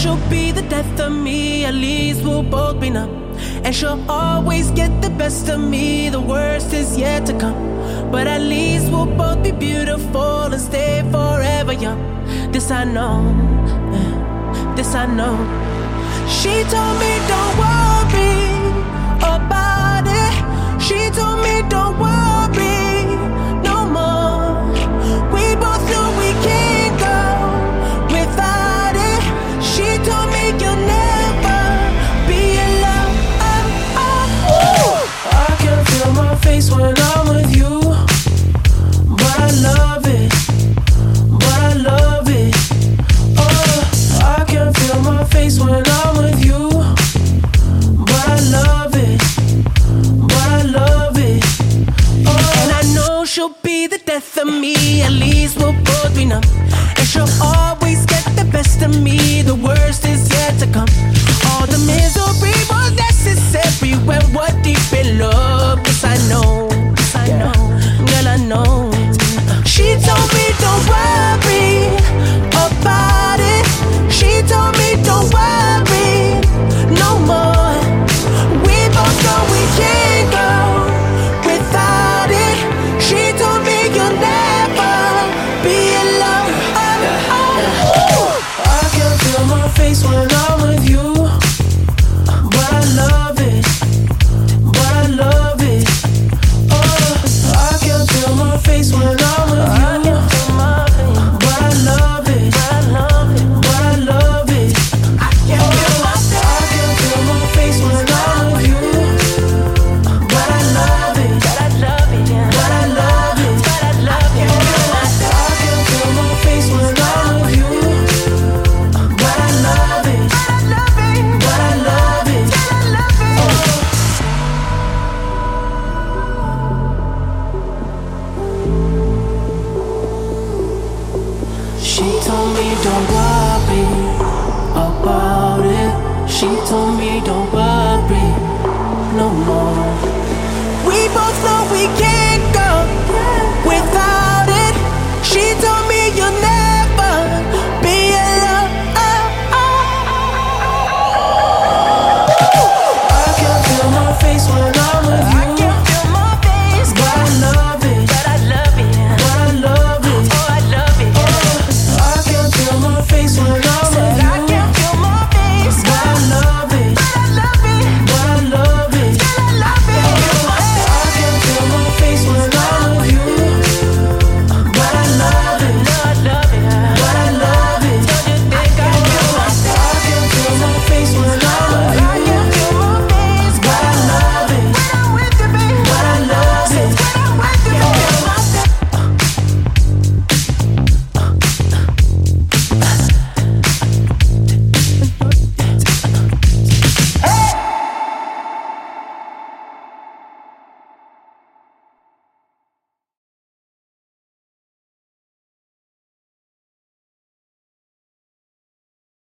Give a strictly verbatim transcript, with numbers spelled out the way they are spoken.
she'll be the death of me, at least we'll both be numb. And she'll always get the best of me, the worst is yet to come. But at least we'll both be beautiful and stay forever young. This I know, yeah, this I know. She told me don't worry about it. She told me don't worry no more. We both know we can't go without it. She told me you'll never be alone. Oh, oh, oh. I can feel my face when I'm with you, but I love it, but I love it. Oh, I can feel my face when I'm with you, but I love it, but I love it. Oh, and I know she'll be the death of me, at least we'll both be numb. And she'll always get the best of me, the worst is yet to come. All the misery was necessary when we're deep in love. Yes, I know, yes, I know, girl, I know. She told me don't worry about it. She told me don't worry no more. We both know we can't go without it. She told me you'll never be alone. Oh, oh, oh. I can feel my face when I'm with you, but I love it, but I love it. Oh, I can feel my face when I'm with you, but I love it, but I love it. I can feel my I can feel my face when I'm with you, but I love it, but I love it, but I love it, but I love it. I can feel my face when I'm with you, but I love it, but I love it. She told me don't worry about it. She told me don't worry no more. We both know we can't